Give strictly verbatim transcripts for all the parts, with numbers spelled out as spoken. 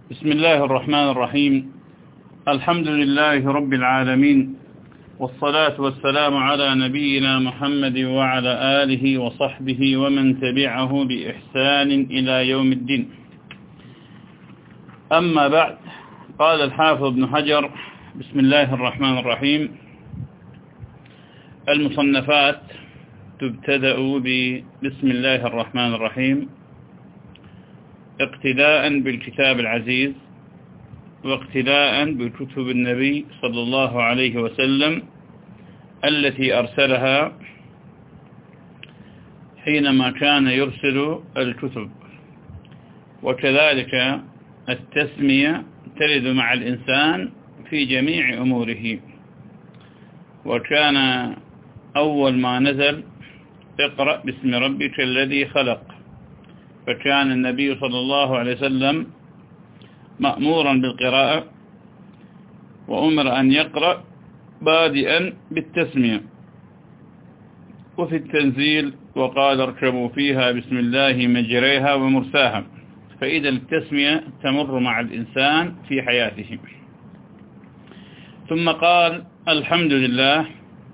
بسم الله الرحمن الرحيم. الحمد لله رب العالمين، والصلاة والسلام على نبينا محمد وعلى آله وصحبه ومن تبعه بإحسان إلى يوم الدين. أما بعد، قال الحافظ ابن حجر: بسم الله الرحمن الرحيم. المصنفات تبتدأ بسم الله الرحمن الرحيم اقتداء بالكتاب العزيز، واقتداء بكتب النبي صلى الله عليه وسلم التي أرسلها حينما كان يرسل الكتب. وكذلك التسمية ترد مع الإنسان في جميع أموره. وكان أول ما نزل اقرأ باسم ربك الذي خلق، فكان النبي صلى الله عليه وسلم مأمورا بالقراءة، وأمر أن يقرأ بادئا بالتسمية. وفي التنزيل: وقال اركبوا فيها بسم الله مجريها ومرساها. فإذا التسمية تمر مع الإنسان في حياته. ثم قال: الحمد لله.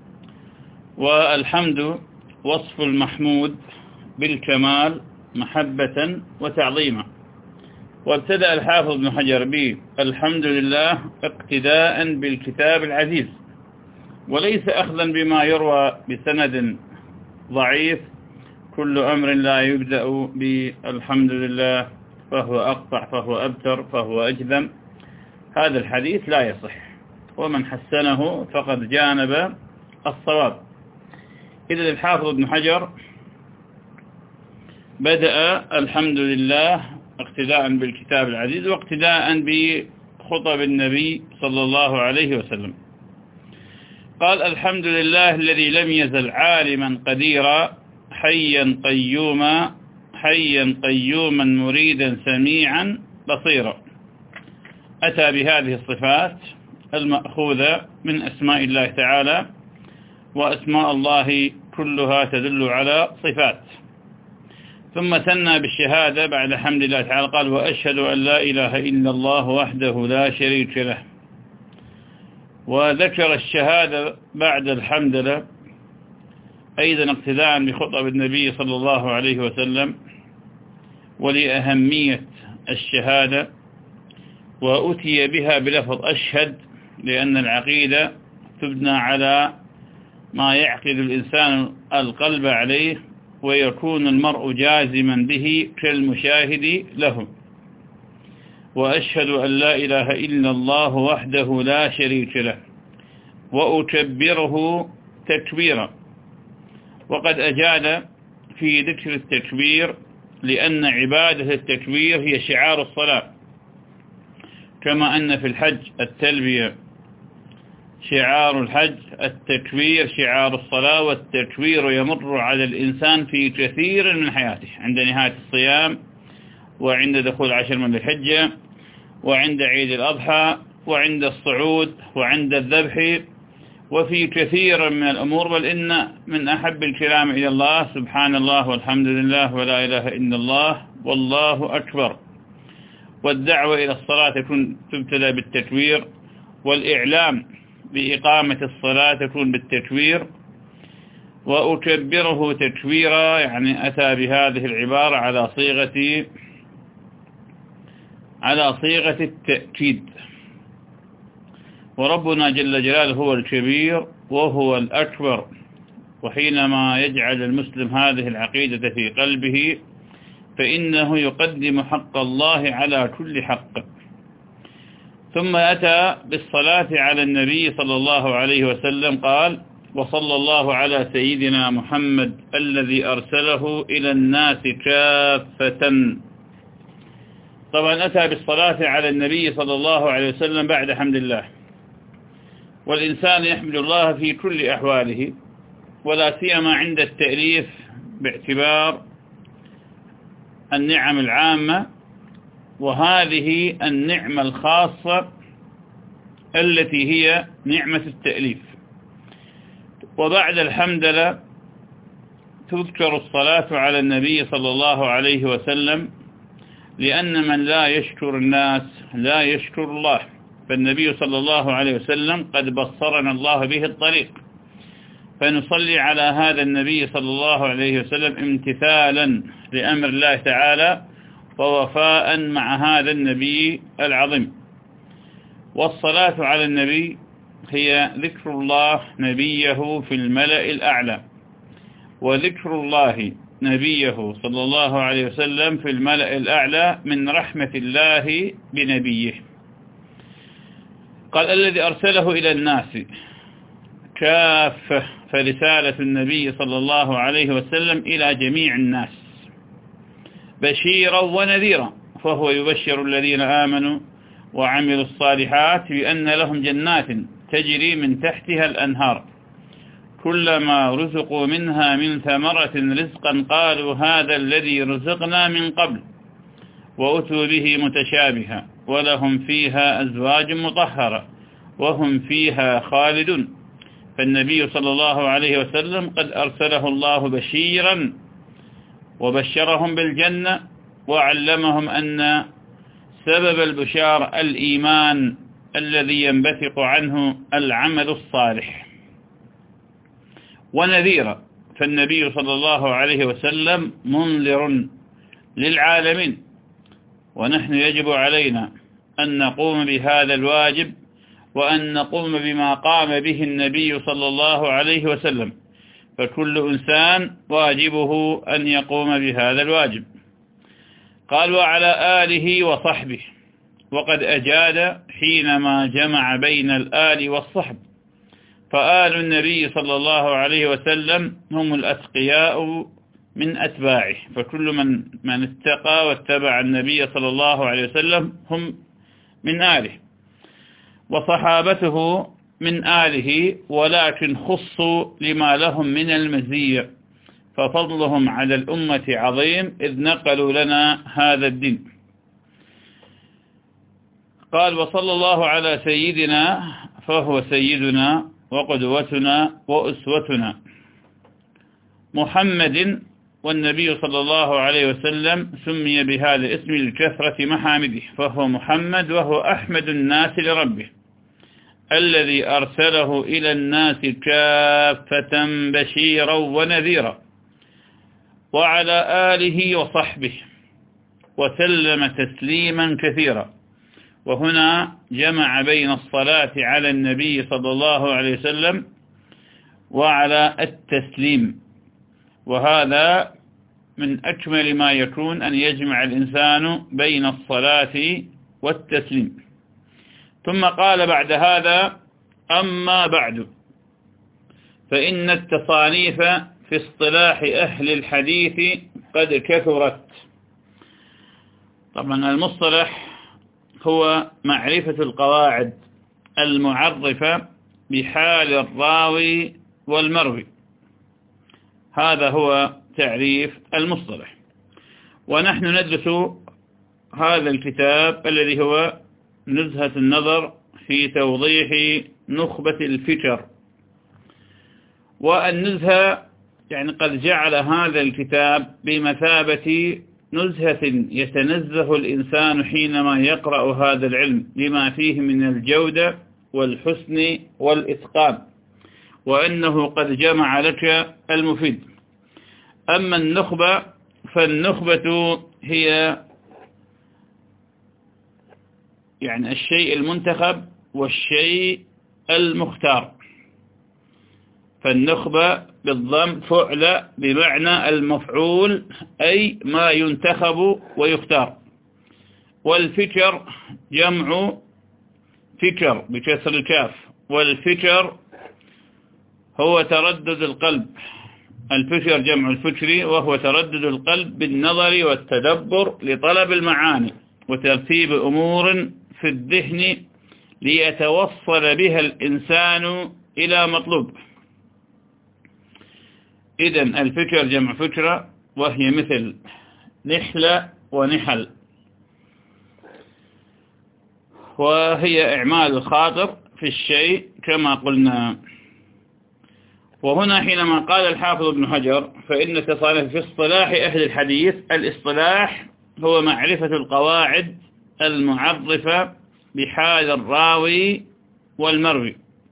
والحمد وصف المحمود بالكمال محبة وتعظيما. وابتدأ الحافظ ابن حجر به: الحمد لله اقتداء بالكتاب العزيز، وليس أخذا بما يروى بسند ضعيف: كل أمر لا يبدأ بالحمد لله فهو أقطع فهو أبتر فهو أجذم. هذا الحديث لا يصح، ومن حسنه فقد جانب الصواب. إذا الحافظ ابن حجر بدأ الحمد لله اقتداء بالكتاب العزيز، واقتداء بخطب النبي صلى الله عليه وسلم. قال: الحمد لله الذي لم يزل عالما قديرا حيا قيوما حيا قيوما مريدا سميعا بصيرا. أتى بهذه الصفات المأخوذة من أسماء الله تعالى، وأسماء الله كلها تدل على صفات. ثم ثنى بالشهادة بعد حمد الله تعالى، قال: وأشهد أن لا إله إلا الله وحده لا شريك له. وذكر الشهادة بعد الحمد له أيضا اقتداء بخطب النبي صلى الله عليه وسلم، ولأهمية الشهادة. وأتي بها بلفظ أشهد، لأن العقيدة تبنى على ما يعقد الإنسان القلب عليه، ويكون المرء جازما به كالمشاهد له. وأشهد أن لا إله إلا الله وحده لا شريك له، وأكبره تكبيرا. وقد أجاد في ذكر التكبير، لأن عبادة التكبير هي شعار الصلاة، كما أن في الحج التلبية شعار الحج، التكبير شعار الصلاة. والتكبير يمر على الإنسان في كثير من حياته، عند نهاية الصيام، وعند دخول عشر من الحجة، وعند عيد الأضحى، وعند الصعود، وعند الذبح، وفي كثير من الأمور. بل إن من أحب الكلام إلى الله سبحان الله والحمد لله ولا إله إلا الله والله أكبر. والدعوة إلى الصلاة تكون تبتدأ بالتكبير، والإعلام بإقامة الصلاة تكون بالتكبير. وأكبره تكبيرا، يعني أتى بهذه العبارة على صيغة على صيغة التأكيد. وربنا جل جلاله هو الكبير وهو الأكبر. وحينما يجعل المسلم هذه العقيدة في قلبه، فإنه يقدم حق الله على كل حق. ثم أتى بالصلاة على النبي صلى الله عليه وسلم، قال: وصلى الله على سيدنا محمد الذي أرسله إلى الناس كافة. طبعا أتى بالصلاة على النبي صلى الله عليه وسلم بعد حمد الله. والإنسان يحمد الله في كل أحواله، ولا سيما عند التأليف، باعتبار النعم العامة، وهذه النعمة الخاصة التي هي نعمة التأليف. وبعد الحمدلله تذكر الصلاة على النبي صلى الله عليه وسلم لأن من لا يشكر الناس لا يشكر الله، فالنبي صلى الله عليه وسلم قد بصرنا الله به الطريق، فنصلي على هذا النبي صلى الله عليه وسلم امتثالا لأمر الله تعالى ووفاء مع هذا النبي العظيم. والصلاة على النبي هي ذكر الله نبيه في الملأ الأعلى، وذكر الله نبيه صلى الله عليه وسلم في الملأ الأعلى من رحمة الله بنبيه. قال الذي أرسله إلى الناس كافة، فرسالة النبي صلى الله عليه وسلم إلى جميع الناس بشيرا ونذيرا، فهو يبشر الذين آمنوا وعملوا الصالحات بأن لهم جنات تجري من تحتها الأنهار كلما رزقوا منها من ثمرة رزقا قالوا هذا الذي رزقنا من قبل وأتوا به متشابها ولهم فيها أزواج مطهرة وهم فيها خالدون. فالنبي صلى الله عليه وسلم قد أرسله الله بشيرا وبشرهم بالجنة، وعلمهم أن سبب البشار الإيمان الذي ينبثق عنه العمل الصالح. ونذيرا، فالنبي صلى الله عليه وسلم منذر للعالمين، ونحن يجب علينا أن نقوم بهذا الواجب وأن نقوم بما قام به النبي صلى الله عليه وسلم، فكل إنسان واجبه أن يقوم بهذا الواجب. قال وعلى آله وصحبه، وقد أجاد حينما جمع بين الآل والصحب، فآل النبي صلى الله عليه وسلم هم الأتقياء من أتباعه، فكل من من اتقى واتبع النبي صلى الله عليه وسلم هم من آله، وصحابته من آله، ولكن خصوا لما لهم من المزية، ففضلهم على الأمة عظيم إذ نقلوا لنا هذا الدين. قال وصلى الله على سيدنا، فهو سيدنا وقدوتنا وأسوتنا محمد. والنبي صلى الله عليه وسلم سمي بهذا الاسم لكثرة محامده، فهو محمد وهو أحمد الناس لربه الذي أرسله إلى الناس كافة بشيرا ونذيرا، وعلى آله وصحبه وسلم تسليما كثيرا. وهنا جمع بين الصلاة على النبي صلى الله عليه وسلم وعلى التسليم، وهذا من أكمل ما يكون أن يجمع الإنسان بين الصلاة والتسليم. ثم قال بعد هذا أما بعد، فإن التصانيف في اصطلاح أهل الحديث قد كثرت. طبعا المصطلح هو معرفة القواعد المعرفة بحال الراوي والمروي، هذا هو تعريف المصطلح. ونحن ندرس هذا الكتاب الذي هو نزهة النظر في توضيح نخبة الفكر. والنزهة يعني قد جعل هذا الكتاب بمثابة نزهة يتنزه الإنسان حينما يقرأ هذا العلم لما فيه من الجودة والحسن والإتقان، وأنه قد جمع لك المفيد. أما النخبة فالنخبة هي يعني الشيء المنتخب والشيء المختار، فالنخبة بالضم فعل بمعنى المفعول، أي ما ينتخب ويختار. والفكر جمع فكر بكسر الكاف، والفكر هو تردد القلب. الفكر جمع الفكر، وهو تردد القلب بالنظر والتدبر لطلب المعاني وترتيب أمور في الذهن ليتوصل بها الإنسان إلى مطلوب. إذن الفكر جمع فكرة، وهي مثل نحلة ونحل، وهي إعمال الخاطر في الشيء كما قلنا. وهنا حينما قال الحافظ ابن حجر فإن تصانيف في اصطلاح أهل الحديث، الاصطلاح هو معرفة القواعد المعرفة بحال الراوي والمروي،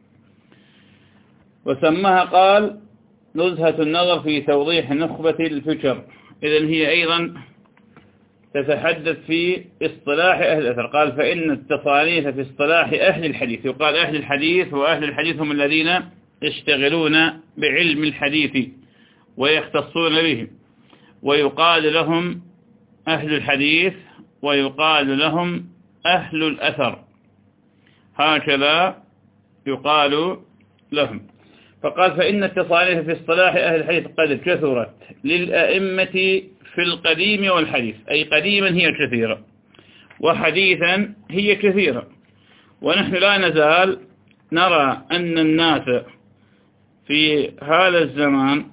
وسماها قال نزهة النظر في توضيح نخبة الفكر. إذن هي أيضا تتحدث في اصطلاح أهل الأثر. قال فإن التصانيف في اصطلاح أهل الحديث، يقال أهل الحديث، وأهل الحديث هم الذين يشتغلون بعلم الحديث ويختصون به، ويقال لهم أهل الحديث ويقال لهم أهل الأثر، هكذا يقال لهم. فقال فإن التصانيف في اصطلاح أهل الحديث قد كثرت للأئمة في القديم والحديث، أي قديما هي كثيرة وحديثا هي كثيرة، ونحن لا نزال نرى أن الناس في هذا الزمان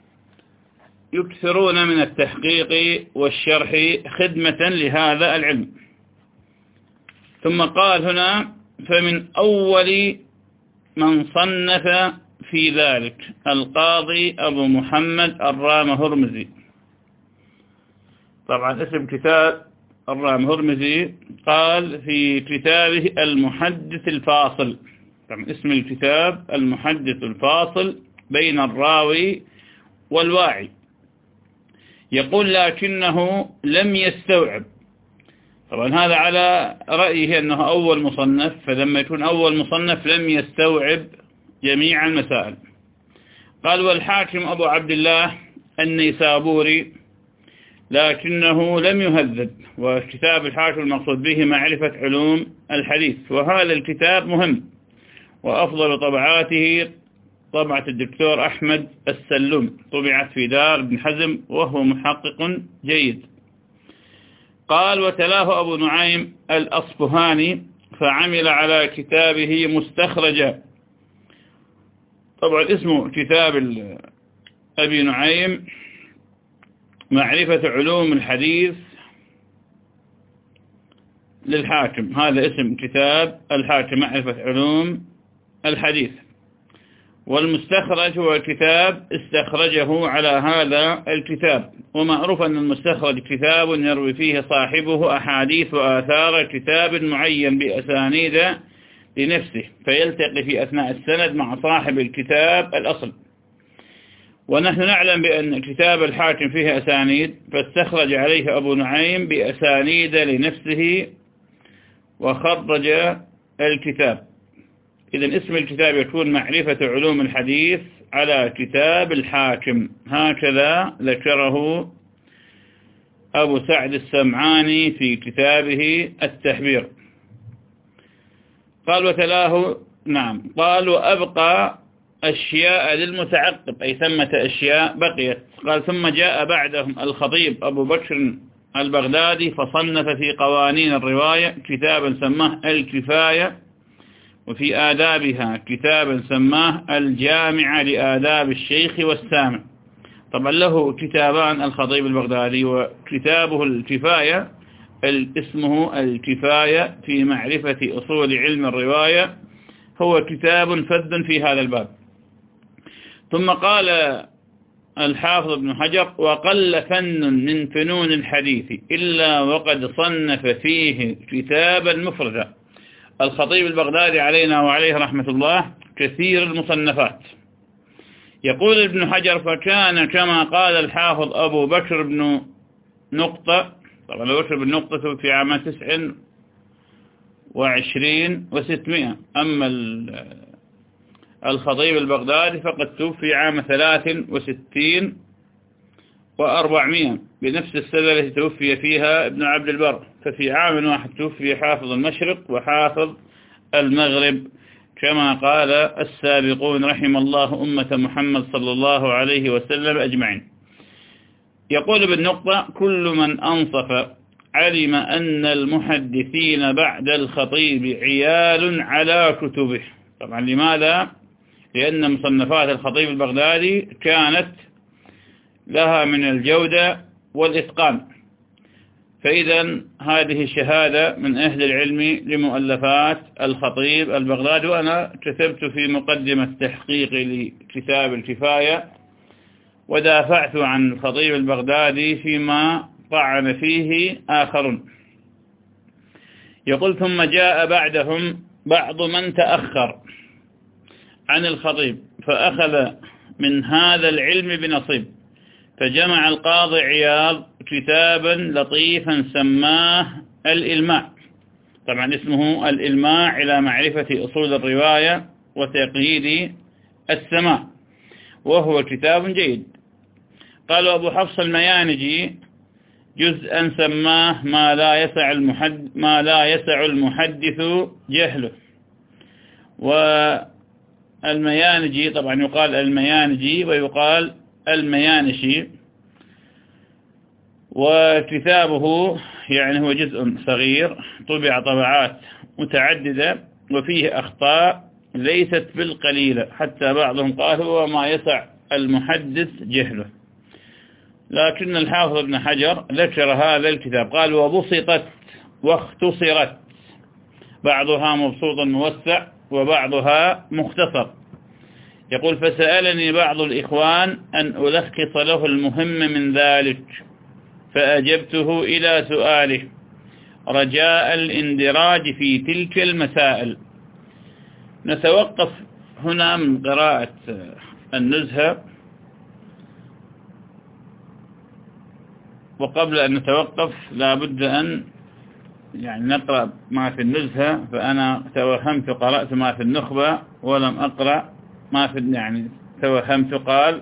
يكثرون من التحقيق والشرح خدمة لهذا العلم. ثم قال هنا فمن أول من صنف في ذلك القاضي أبو محمد الرام هرمزي. طبعا اسم كتاب الرام هرمزي قال في كتابه المحدث الفاصل، طبعا اسم الكتاب المحدث الفاصل بين الراوي والواعي. يقول لكنه لم يستوعب، طبعا هذا على رأيه أنه أول مصنف، فلما يكون أول مصنف لم يستوعب جميع المسائل. قال والحاكم أبو عبد الله النيسابوري لكنه لم يهذب، وكتاب الحاكم المقصود به معرفة علوم الحديث، وهذا الكتاب مهم، وأفضل طبعاته طبعة الدكتور أحمد السلم، طبعت في دار ابن حزم وهو محقق جيد. قال وتلاه أبو نعيم الأصفهاني فعمل على كتابه مستخرجا. طبعا اسم كتاب أبي نعيم معرفة علوم الحديث للحاكم، هذا اسم كتاب الحاكم معرفة علوم الحديث. والمستخرج هو كتاب استخرجه على هذا الكتاب، ومعروف أن المستخرج كتاب يروي فيه صاحبه أحاديث وآثار كتاب معين بأسانيد لنفسه، فيلتقي في أثناء السند مع صاحب الكتاب الأصل. ونحن نعلم بأن كتاب الحاكم فيه أسانيد، فاستخرج عليه أبو نعيم بأسانيد لنفسه وخرج الكتاب. إذن اسم الكتاب يكون معرفة علوم الحديث على كتاب الحاكم، هكذا ذكره أبو سعد السمعاني في كتابه التحبير. قال وتلاه نعم قال وأبقى أشياء للمتعقب، أي ثمة أشياء بقيت. قال ثم جاء بعدهم الخطيب أبو بكر البغدادي فصنف في قوانين الرواية كتابا سماه الكفاية، وفي آدابها كتابا سماه الجامع لآداب الشيخ والسامع. طبعا له كتابان الخطيب البغدادي، وكتابه الكفاية اسمه الكفاية في معرفة أصول علم الرواية، هو كتاب فذ في هذا الباب. ثم قال الحافظ ابن حجر وقل فن من فنون الحديث إلا وقد صنف فيه كتابا مفردا. الخطيب البغدادي علينا وعليه رحمة الله كثير المصنفات. يقول ابن حجر فكان كما قال الحافظ أبو بكر بن نقطة، طبعا أبو بكر بن نقطة في عام تسع وعشرين وستمائة، أما الخطيب البغدادي فقد توفي عام ثلاث وستين وأربعمائة بنفس السنة التي توفي فيها ابن عبد البر، ففي عام واحد توفي حافظ المشرق وحافظ المغرب كما قال السابقون رحم الله أمة محمد صلى الله عليه وسلم أجمعين. يقول بالنقطة كل من أنصف علم أن المحدثين بعد الخطيب عيال على كتبه. طبعا لماذا؟ لأن مصنفات الخطيب البغدادي كانت لها من الجودة والإتقان، فإذا هذه شهادة من أهل العلم لمؤلفات الخطيب البغدادي. وأنا كتبت في مقدمة تحقيقي لكتاب الكفاية ودافعت عن الخطيب البغدادي فيما طعن فيه آخرون. يقول ثم جاء بعدهم بعض من تأخر عن الخطيب فأخذ من هذا العلم بنصيب، فجمع القاضي عياض كتابا لطيفا سماه الإلماع، طبعا اسمه الإلماع إلى معرفة أصول الرواية وتقييد السماع، وهو كتاب جيد. قالوا أبو حفص الميانجي جزءا سماه ما لا يسع المحدث ما لا يسع المحدث جهله. والميانجي طبعا يقال الميانجي ويقال الميانشي، وكتابه يعني هو جزء صغير طبع طبعات متعددة وفيه أخطاء ليست بالقليلة، حتى بعضهم قال هو ما يسع المحدث جهله. لكن الحافظ ابن حجر ذكر هذا الكتاب قال وبسطت واختصرت، بعضها مبسوط موسع وبعضها مختصر. يقول فسألني بعض الإخوان أن ألخص له المهم من ذلك، فأجبته إلى سؤاله رجاء الاندراج في تلك المسائل. نتوقف هنا من قراءة النزهة، وقبل أن نتوقف لابد أن يعني نقرأ ما في النزهة، فأنا توهمت قرأت ما في النخبة ولم أقرأ ما في يعني توهمت. قال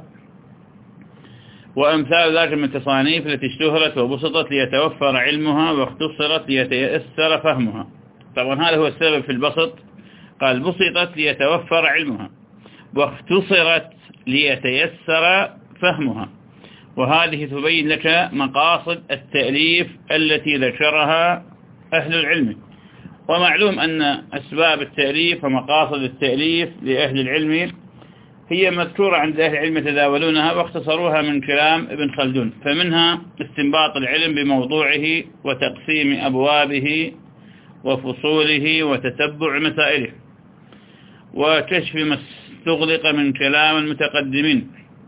وأمثال ذلك من التصانيف التي اشتهرت وبسطت ليتوفر علمها واختصرت ليتيسر فهمها. طبعا هذا هو السبب في البسط، قال بسطت ليتوفر علمها واختصرت ليتيسر فهمها، وهذه تبين لك مقاصد التأليف التي ذكرها أهل العلم. ومعلوم أن أسباب التأليف ومقاصد التأليف لأهل العلم هي مذكورة عند أهل العلم يتداولونها واختصروها من كلام ابن خلدون، فمنها استنباط العلم بموضوعه وتقسيم أبوابه وفصوله وتتبع مسائله وكشف ما استغلق من كلام المتقدمين،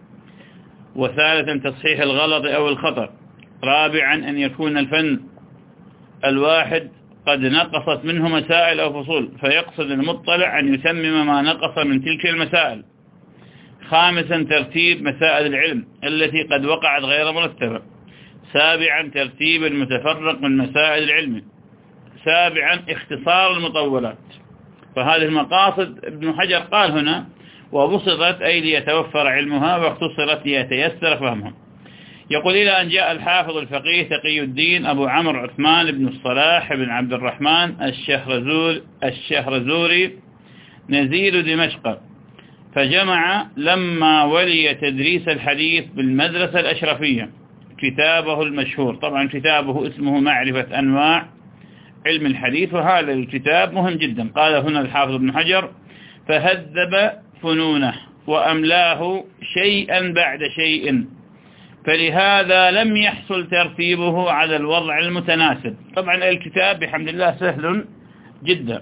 وثالثا تصحيح الغلط أو الخطأ، رابعا أن يكون الفن الواحد قد نقصت منه مسائل أو فصول فيقصد المطلع أن يتمم ما نقص من تلك المسائل، خامسا ترتيب مسائل العلم التي قد وقعت غير مرتبة، سابعا ترتيب المتفرق من مسائل العلم، سابعا اختصار المطولات. فهذه المقاصد ابن حجر قال هنا وبسطت أي ليتوفر علمها واختصرت ليتيسر فهمها. يقول إلى أن جاء الحافظ الفقيه تقي الدين أبو عمرو عثمان بن الصلاح بن عبد الرحمن الشهرزور الشهرزوري نزيل دمشق، فجمع لما ولي تدريس الحديث بالمدرسة الأشرفية كتابه المشهور. طبعا كتابه اسمه معرفة أنواع علم الحديث، وهذا الكتاب مهم جدا. قال هنا الحافظ ابن حجر فهذب فنونه وأملاه شيئا بعد شيء، فلهذا لم يحصل ترتيبه على الوضع المتناسب. طبعا الكتاب بحمد الله سهل جدا.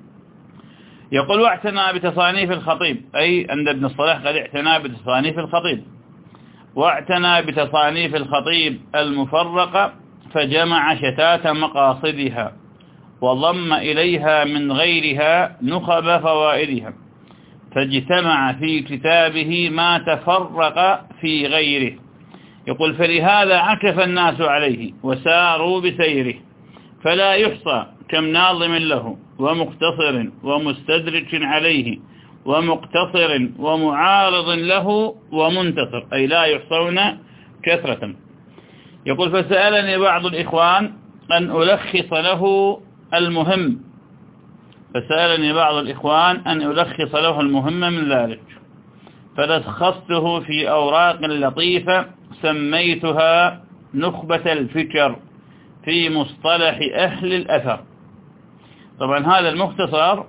يقول واعتنى بتصانيف الخطيب، أي أن ابن الصلاح قد اعتنى بتصانيف الخطيب، واعتنى بتصانيف الخطيب المفرقة فجمع شتات مقاصدها وضم إليها من غيرها نخب فوائدها، فاجتمع في كتابه ما تفرق في غيره. يقول فلهذا عكف الناس عليه وساروا بسيره، فلا يحصى كم ناظم له ومختصر ومستدرك عليه ومقتصر ومعارض له ومنتصر، أي لا يحصون كثرة. يقول فسألني بعض الإخوان أن ألخص له المهم فسألني بعض الإخوان أن ألخص له المهم من ذلك، فلخصته في أوراق لطيفة سميتها نخبة الفكر في مصطلح أهل الأثر. طبعا هذا المختصر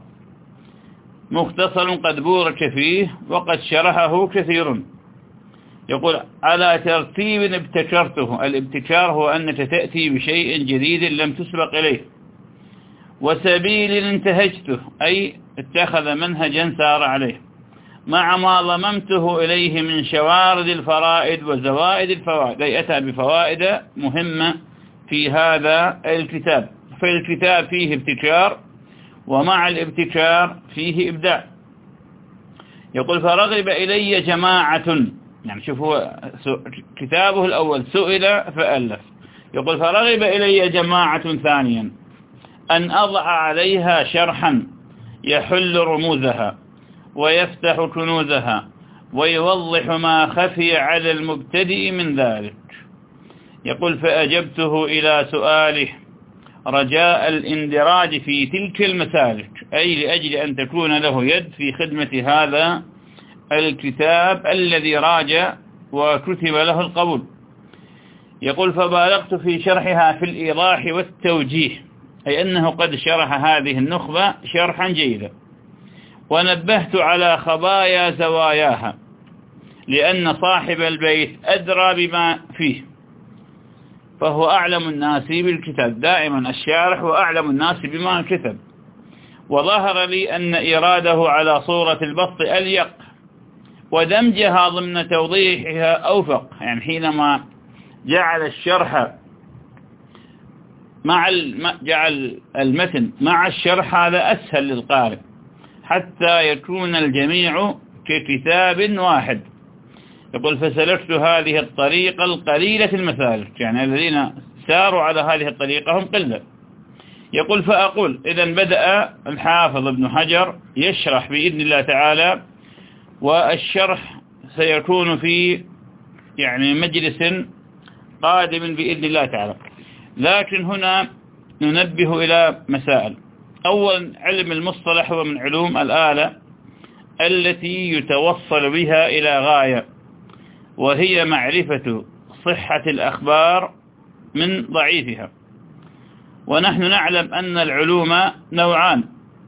مختصر قد بورك فيه وقد شرحه كثير. يقول على ترتيب ابتكرته، الابتكار هو أنك تأتي بشيء جديد لم تسبق إليه، وسبيل انتهجته أي اتخذ منهجا سار عليه، مع ما ضممته إليه من شوارد الفرائد وزوائد الفوائد، أي أتى بفوائد مهمة في هذا الكتاب. فالكتاب فيه ابتكار، ومع الابتكار فيه إبداع. يقول فرغب إلي جماعة، يعني شوفوا كتابه الأول سئل فألف، يقول فرغب إلي جماعة ثانيا أن أضع عليها شرحا يحل رموزها ويفتح كنوزها ويوضح ما خفي على المبتدئ من ذلك. يقول فأجبته إلى سؤاله رجاء الاندراج في تلك المسالك، أي لأجل أن تكون له يد في خدمة هذا الكتاب الذي راج وكتب له القبول. يقول فبالغت في شرحها في الإيضاح والتوجيه، أي أنه قد شرح هذه النخبة شرحا جيدا، ونبهت على خبايا زواياها، لأن صاحب البيت أدرى بما فيه، فهو أعلم الناس بالكتاب، دائما الشارح وأعلم الناس بما كتب. وظهر لي أن إراده على صورة البسط أليق، ودمجها ضمن توضيحها أوفق، يعني حينما جعل الشرح مع جعل المتن مع الشرح هذا أسهل للقارئ، حتى يكون الجميع ككتاب واحد. يقول فسلكت هذه الطريقة القليلة المسالك، يعني الذين ساروا على هذه الطريقة هم قلة. يقول فأقول إذن بدأ الحافظ ابن حجر يشرح بإذن الله تعالى، والشرح سيكون في يعني مجلس قادم بإذن الله تعالى. لكن هنا ننبه إلى مسائل. أولا، علم المصطلح هو من علوم الآلة التي يتوصل بها إلى غاية، وهي معرفة صحة الأخبار من ضعيفها. ونحن نعلم أن العلوم نوعان: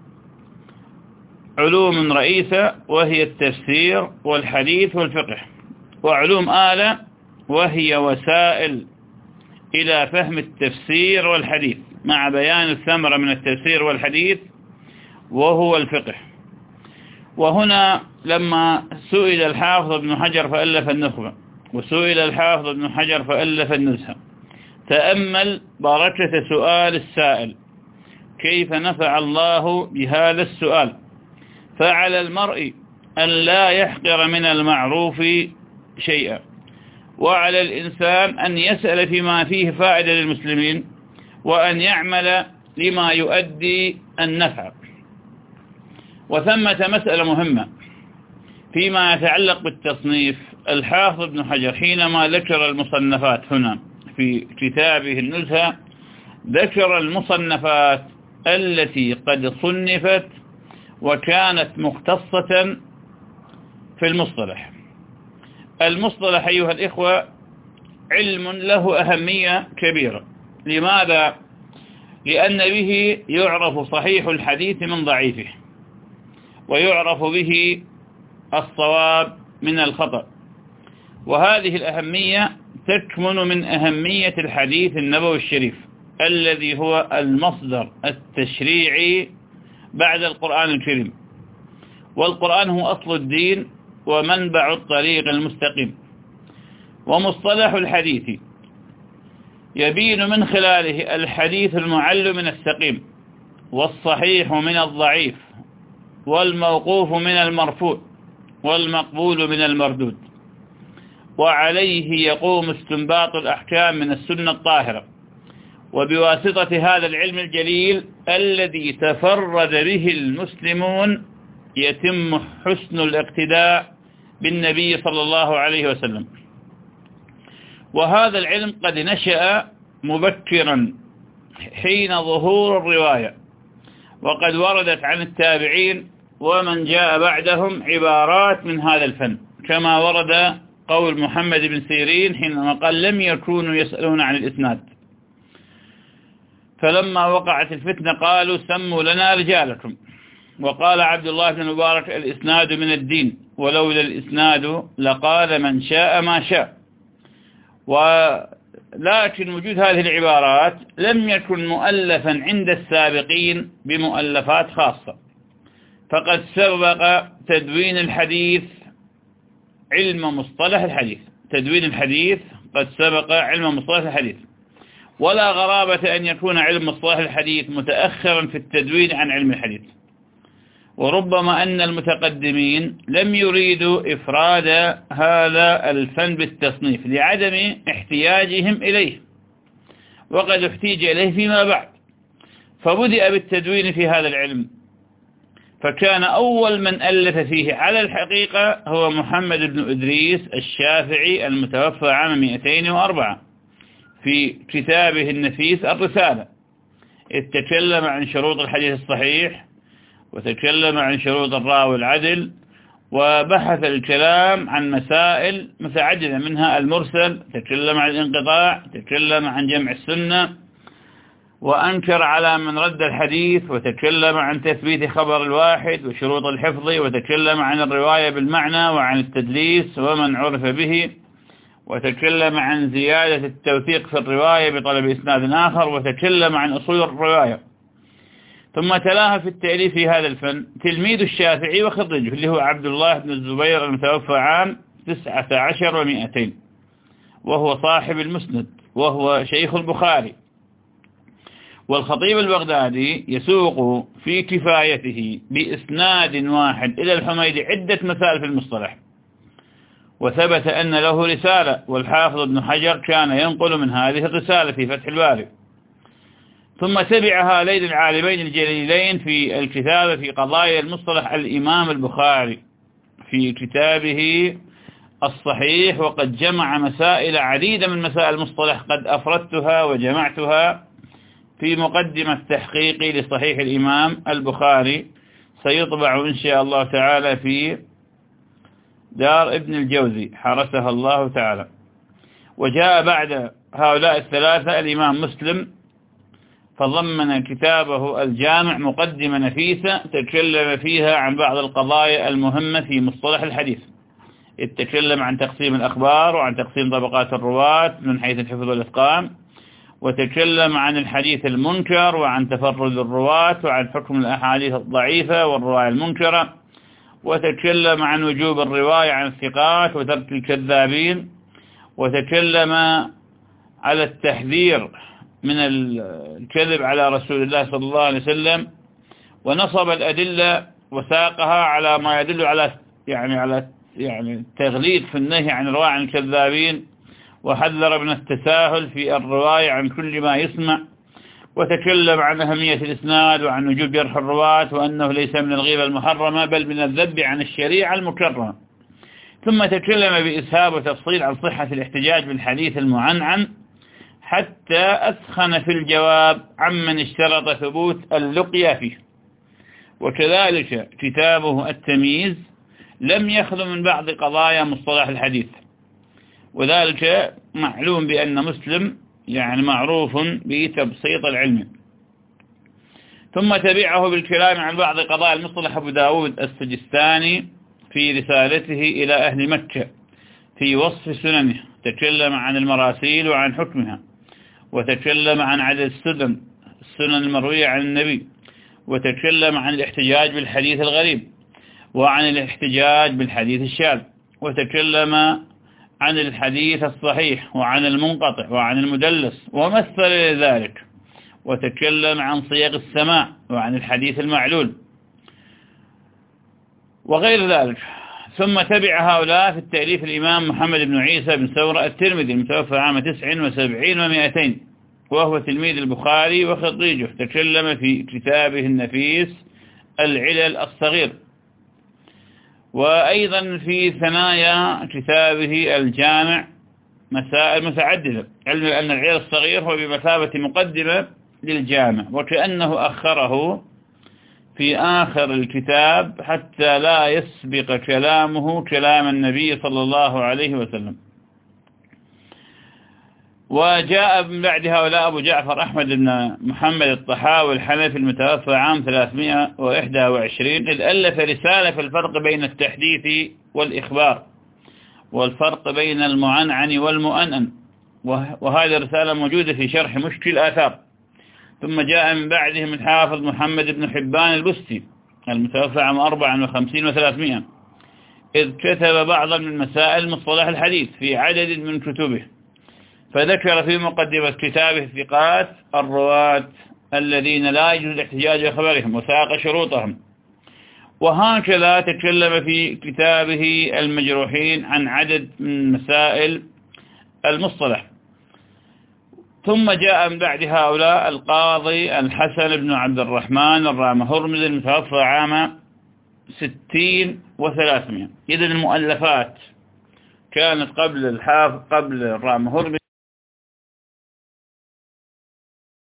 علوم رئيسة وهي التفسير والحديث والفقه، وعلوم آلة وهي وسائل إلى فهم التفسير والحديث مع بيان الثمرة من التفسير والحديث وهو الفقه. وهنا لما سئل الحافظ ابن حجر فألف النخبة، وسئل الحافظ ابن حجر فألف النزهة، تأمل بركة سؤال السائل، كيف نفع الله بهذا السؤال. فعلى المرء أن لا يحقر من المعروف شيئا، وعلى الإنسان أن يسأل فيما فيه فائدة للمسلمين، وأن يعمل لما يؤدي النفع. وثمة مسألة مهمة فيما يتعلق بالتصنيف. الحافظ ابن حجر حينما ذكر المصنفات هنا في كتابه النزهة، ذكر المصنفات التي قد صنفت وكانت مختصة في المصطلح. المصطلح أيها الإخوة علم له أهمية كبيرة. لماذا؟ لأن به يعرف صحيح الحديث من ضعيفه، ويعرف به الصواب من الخطأ. وهذه الأهمية تكمن من أهمية الحديث النبوي الشريف، الذي هو المصدر التشريعي بعد القرآن الكريم. والقرآن هو أصل الدين ومنبع الطريق المستقيم. ومصطلح الحديث يبين من خلاله الحديث المعل من السقيم، والصحيح من الضعيف، والموقوف من المرفوع، والمقبول من المردود. وعليه يقوم استنباط الأحكام من السنة الطاهرة. وبواسطة هذا العلم الجليل الذي تفرد به المسلمون يتم حسن الاقتداء بالنبي صلى الله عليه وسلم. وهذا العلم قد نشأ مبكرا حين ظهور الرواية، وقد وردت عن التابعين ومن جاء بعدهم عبارات من هذا الفن، كما ورد قول محمد بن سيرين حينما قال لم يكونوا يسألون عن الإسناد، فلما وقعت الفتنة قالوا سموا لنا رجالكم. وقال عبد الله بن مبارك الإسناد من الدين، ولولا الإسناد لقال من شاء ما شاء. ولكن وجود هذه العبارات لم يكن مؤلفا عند السابقين بمؤلفات خاصة، فقد سبق تدوين الحديث علم مصطلح الحديث تدوين الحديث قد سبق علم مصطلح الحديث، ولا غرابة أن يكون علم مصطلح الحديث متأخرا في التدوين عن علم الحديث، وربما أن المتقدمين لم يريدوا إفراد هذا الفن بالتصنيف لعدم احتياجهم إليه، وقد احتيج إليه فيما بعد، فبدأ بالتدوين في هذا العلم، فكان أول من ألف فيه على الحقيقة هو محمد بن إدريس الشافعي المتوفى عام مئتين وأربعة في كتابه النفيس الرسالة، إذ تكلم عن شروط الحديث الصحيح، وتكلم عن شروط الراوي العدل، وبحث الكلام عن مسائل متعددة منها المرسل، تكلم عن الانقطاع، تكلم عن جمع السنة، وأنكر على من رد الحديث، وتكلم عن تثبيت خبر الواحد وشروط الحفظ، وتكلم عن الرواية بالمعنى وعن التدليس ومن عرف به، وتكلم عن زيادة التوثيق في الرواية بطلب إسناد آخر، وتكلم عن أصول الرواية. ثم تلاها في التأليف في هذا الفن تلميذ الشافعي وخريجه اللي هو عبد الله بن الزبير المتوفى عام تسعة عشر ومئتين، وهو صاحب المسند، وهو شيخ البخاري. والخطيب البغدادي يسوق في كفايته بإسناد واحد إلى الحميدي عدة مسائل في المصطلح، وثبت أن له رسالة، والحافظ ابن حجر كان ينقل من هذه الرسالة في فتح الباري. ثم تبع هذين العالمين الجليلين في الكتابة في قضايا المصطلح الإمام البخاري في كتابه الصحيح، وقد جمع مسائل عديدة من مسائل المصطلح قد أفردتها وجمعتها في مقدمة تحقيقي لصحيح الإمام البخاري، سيطبع إن شاء الله تعالى في دار ابن الجوزي حرسها الله تعالى. وجاء بعد هؤلاء الثلاثة الإمام مسلم، فضمن كتابه الجامع مقدمة نفيسة تكلم فيها عن بعض القضايا المهمة في مصطلح الحديث، تكلم عن تقسيم الأخبار، وعن تقسيم طبقات الرواة من حيث الحفظ والإتقان، وتكلم عن الحديث المنكر، وعن تفرد الرواة، وعن حكم الأحاديث الضعيفة والرواية المنكرة، وتكلم عن وجوب الرواية عن الثقات وترك الكذابين، وتكلم على التحذير من الكذب على رسول الله صلى الله عليه وسلم، ونصب الأدلة وساقها على ما يدل على يعني على يعني التغليظ في النهي عن الرواية عن الكذابين، وحذر من التساهل في الرواية عن كل ما يسمع، وتكلم عن أهمية الإسناد، وعن وجوب جرح الرواة، وأنه ليس من الغيبة المحرمة بل من الذب عن الشريعة المكرمة. ثم تكلم بإسهاب وتفصيل عن صحة الاحتجاج بالحديث المعنعن، حتى أسخن في الجواب عمن اشترط ثبوت اللقيا فيه. وكذلك كتابه التمييز لم يخلو من بعض قضايا مصطلح الحديث، وذلك معلوم بأن مسلم يعني معروف بتبسيط العلم. ثم تبعه بالكلام عن بعض قضايا المصطلح أبو داود السجستاني في رسالته إلى أهل مكة في وصف سننه، تكلم عن المراسيل وعن حكمها، وتكلم عن عدد السنن السنن المروية عن النبي، وتكلم عن الاحتجاج بالحديث الغريب، وعن الاحتجاج بالحديث الشاذ، وتكلم عن الحديث الصحيح، وعن المنقطع، وعن المدلس ومثل ذلك، وتكلم عن صيغ السماع، وعن الحديث المعلول وغير ذلك. ثم تبع هؤلاء في التأليف الإمام محمد بن عيسى بن ثورة الترمذي المتوفى عام تسع وسبعين ومئتين، وهو تلميذ البخاري وخريجه، تكلم في كتابه النفيس العلل الصغير، وأيضا في ثنايا كتابه الجامع مسائل متعددة، علم أن العلل الصغير هو بمثابة مقدمة للجامع، وكأنه أخره في آخر الكتاب حتى لا يسبق كلامه كلام النبي صلى الله عليه وسلم. وجاء من بعد هؤلاء أبو جعفر أحمد بن محمد الطحاوي الحنفي المتوفى عام ثلاثمائة وواحد وعشرين، إذ ألف رسالة في الفرق بين التحديث والإخبار، والفرق بين المعنعن والمؤنن، وهذه الرسالة موجودة في شرح مشكل الآثار. ثم جاء من بعدهم الحافظ محمد بن حبان البستي المتوفى عام أربعة وخمسين وثلاثمائة، إذ كتب بعضا من مسائل مصطلح الحديث في عدد من كتبه، فذكر في مقدمة كتابه ثقات الرواة الذين لا يجوز الاحتجاج بخبرهم وساق شروطهم. وهكذا تكلم في كتابه المجروحين عن عدد من مسائل المصطلح. ثم جاء من بعد هؤلاء القاضي الحسن بن عبد الرحمن الرامهرمزي المتوفى عام ستين وثلاثمائة. إذن المؤلفات كانت قبل الحافظ قبل الرامهرمزي